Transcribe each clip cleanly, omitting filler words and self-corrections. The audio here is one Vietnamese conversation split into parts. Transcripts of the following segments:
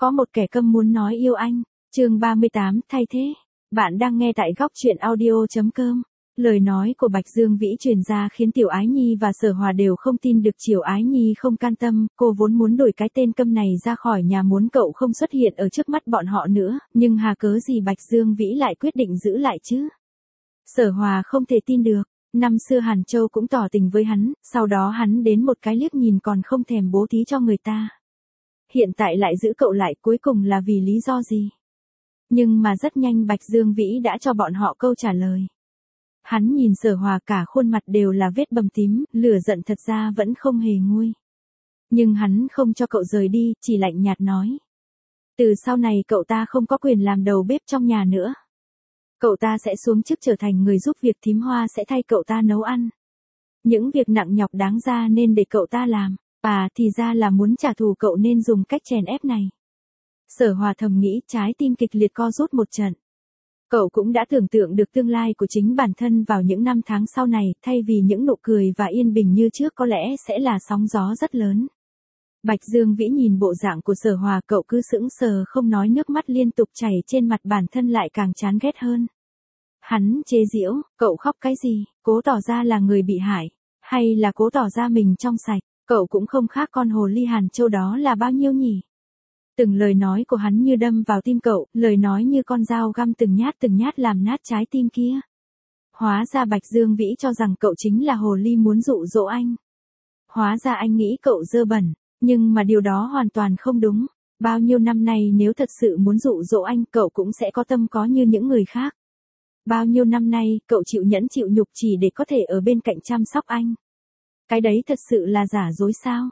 Có một kẻ câm muốn nói yêu anh. Chương 38 thay thế. Bạn đang nghe tại góc truyện audio.com. Lời nói của Bạch Dương Vĩ truyền ra khiến Tiểu Ái Nhi và Sở Hòa đều không tin được. Tiểu Ái Nhi không can tâm, cô vốn muốn đuổi cái tên câm này ra khỏi nhà, muốn cậu không xuất hiện ở trước mắt bọn họ nữa, nhưng hà cớ gì Bạch Dương Vĩ lại quyết định giữ lại chứ? Sở Hòa không thể tin được. Năm xưa Hàn Châu cũng tỏ tình với hắn, sau đó hắn đến một cái liếc nhìn còn không thèm bố thí cho người ta. Hiện tại lại giữ cậu lại, cuối cùng là vì lý do gì? Nhưng mà rất nhanh Bạch Dương Vĩ đã cho bọn họ câu trả lời. Hắn nhìn Sở Hòa, cả khuôn mặt đều là vết bầm tím, lửa giận thật ra vẫn không hề nguôi. Nhưng hắn không cho cậu rời đi, chỉ lạnh nhạt nói. Từ sau này cậu ta không có quyền làm đầu bếp trong nhà nữa. Cậu ta sẽ xuống chức trở thành người giúp việc, thím Hoa sẽ thay cậu ta nấu ăn. Những việc nặng nhọc đáng ra nên để cậu ta làm. Thì ra là muốn trả thù cậu nên dùng cách chèn ép này. Sở Hòa thầm nghĩ, trái tim kịch liệt co rút một trận. Cậu cũng đã tưởng tượng được tương lai của chính bản thân vào những năm tháng sau này, thay vì những nụ cười và yên bình như trước có lẽ sẽ là sóng gió rất lớn. Bạch Dương Vĩ nhìn bộ dạng của Sở Hòa, cậu cứ sững sờ không nói, nước mắt liên tục chảy trên mặt, bản thân lại càng chán ghét hơn. Hắn chế giễu, cậu khóc cái gì, cố tỏ ra là người bị hại, hay là cố tỏ ra mình trong sạch, cậu cũng không khác con hồ ly Hàn Châu đó là bao nhiêu nhỉ? Từng lời nói của hắn như đâm vào tim cậu, lời nói như con dao găm từng nhát làm nát trái tim kia. Hóa ra Bạch Dương Vĩ cho rằng cậu chính là hồ ly muốn dụ dỗ anh. Hóa ra anh nghĩ cậu dơ bẩn, nhưng mà điều đó hoàn toàn không đúng. Bao nhiêu năm nay nếu thật sự muốn dụ dỗ anh, cậu cũng sẽ có tâm có như những người khác. Bao nhiêu năm nay, cậu chịu nhẫn chịu nhục chỉ để có thể ở bên cạnh chăm sóc anh. Cái đấy thật sự là giả dối sao?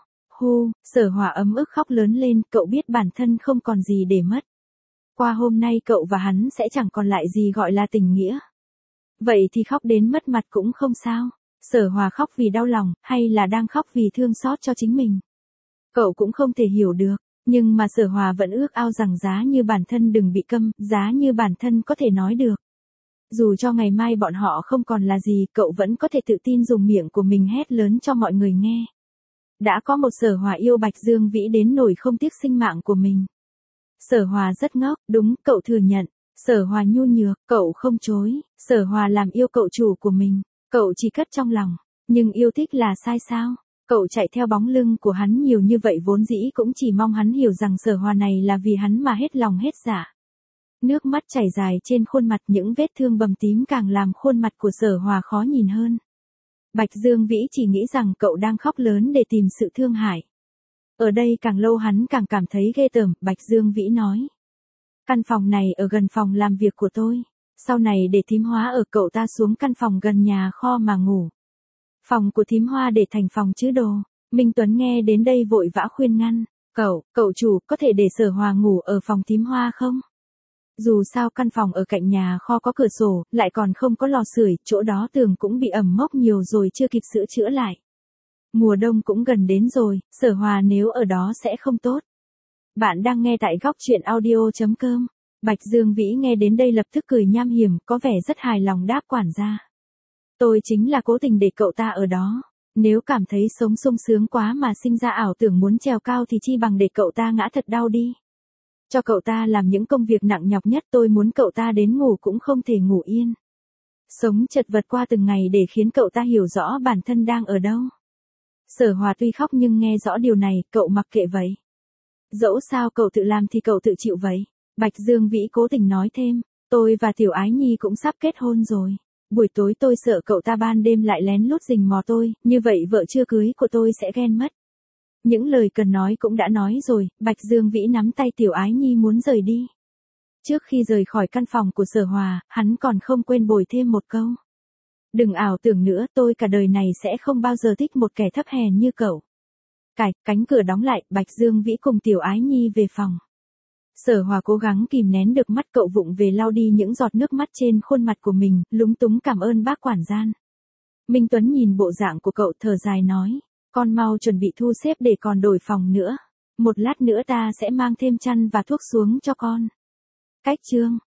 Sở Hòa ấm ức khóc lớn lên, cậu biết bản thân không còn gì để mất. Qua hôm nay cậu và hắn sẽ chẳng còn lại gì gọi là tình nghĩa. Vậy thì khóc đến mất mặt cũng không sao. Sở Hòa khóc vì đau lòng, hay là đang khóc vì thương xót cho chính mình? Cậu cũng không thể hiểu được, nhưng mà Sở Hòa vẫn ước ao rằng giá như bản thân đừng bị câm, giá như bản thân có thể nói được. Dù cho ngày mai bọn họ không còn là gì, cậu vẫn có thể tự tin dùng miệng của mình hét lớn cho mọi người nghe. Đã có một Sở Hòa yêu Bạch Dương Vĩ đến nỗi không tiếc sinh mạng của mình. Sở Hòa rất ngốc, đúng, cậu thừa nhận. Sở Hòa nhu nhược, cậu không chối. Sở Hòa làm yêu cậu chủ của mình, cậu chỉ cất trong lòng. Nhưng yêu thích là sai sao? Cậu chạy theo bóng lưng của hắn nhiều như vậy vốn dĩ cũng chỉ mong hắn hiểu rằng Sở Hòa này là vì hắn mà hết lòng hết dạ. Nước mắt chảy dài trên khuôn mặt, những vết thương bầm tím càng làm khuôn mặt của Sở Hòa khó nhìn hơn. Bạch Dương Vĩ chỉ nghĩ rằng cậu đang khóc lớn để tìm sự thương hại. Ở đây càng lâu hắn càng cảm thấy ghê tởm. Bạch Dương Vĩ nói. Căn phòng này ở gần phòng làm việc của tôi. Sau này để thím Hoa ở, cậu ta xuống căn phòng gần nhà kho mà ngủ. Phòng của thím Hoa để thành phòng chứa đồ. Minh Tuấn nghe đến đây vội vã khuyên ngăn. Cậu chủ, có thể để Sở Hòa ngủ ở phòng thím Hoa không? Dù sao căn phòng ở cạnh nhà kho có cửa sổ, lại còn không có lò sưởi, chỗ đó tường cũng bị ẩm mốc nhiều rồi chưa kịp sửa chữa lại. Mùa đông cũng gần đến rồi, Sở Hòa nếu ở đó sẽ không tốt. Bạn đang nghe tại góc truyện audio.com. Bạch Dương Vĩ nghe đến đây lập tức cười nham hiểm, có vẻ rất hài lòng đáp quản gia. Tôi chính là cố tình để cậu ta ở đó. Nếu cảm thấy sống sung sướng quá mà sinh ra ảo tưởng muốn trèo cao thì chi bằng để cậu ta ngã thật đau đi. Cho cậu ta làm những công việc nặng nhọc nhất, tôi muốn cậu ta đến ngủ cũng không thể ngủ yên. Sống chật vật qua từng ngày để khiến cậu ta hiểu rõ bản thân đang ở đâu. Sở Hòa tuy khóc nhưng nghe rõ điều này, cậu mặc kệ vậy. Dẫu sao cậu tự làm thì cậu tự chịu vậy. Bạch Dương Vĩ cố tình nói thêm, tôi và Tiểu Ái Nhi cũng sắp kết hôn rồi. Buổi tối tôi sợ cậu ta ban đêm lại lén lút rình mò tôi, như vậy vợ chưa cưới của tôi sẽ ghen mất. Những lời cần nói cũng đã nói rồi, Bạch Dương Vĩ nắm tay Tiểu Ái Nhi muốn rời đi. Trước khi rời khỏi căn phòng của Sở Hòa, hắn còn không quên bồi thêm một câu. Đừng ảo tưởng nữa, tôi cả đời này sẽ không bao giờ thích một kẻ thấp hèn như cậu. Cánh cửa đóng lại, Bạch Dương Vĩ cùng Tiểu Ái Nhi về phòng. Sở Hòa cố gắng kìm nén được mắt, cậu vụng về lau đi những giọt nước mắt trên khuôn mặt của mình, lúng túng cảm ơn bác quản gian. Minh Tuấn nhìn bộ dạng của cậu thở dài nói. Con mau chuẩn bị thu xếp để còn đổi phòng nữa. Một lát nữa ta sẽ mang thêm chăn và thuốc xuống cho con. Cách chương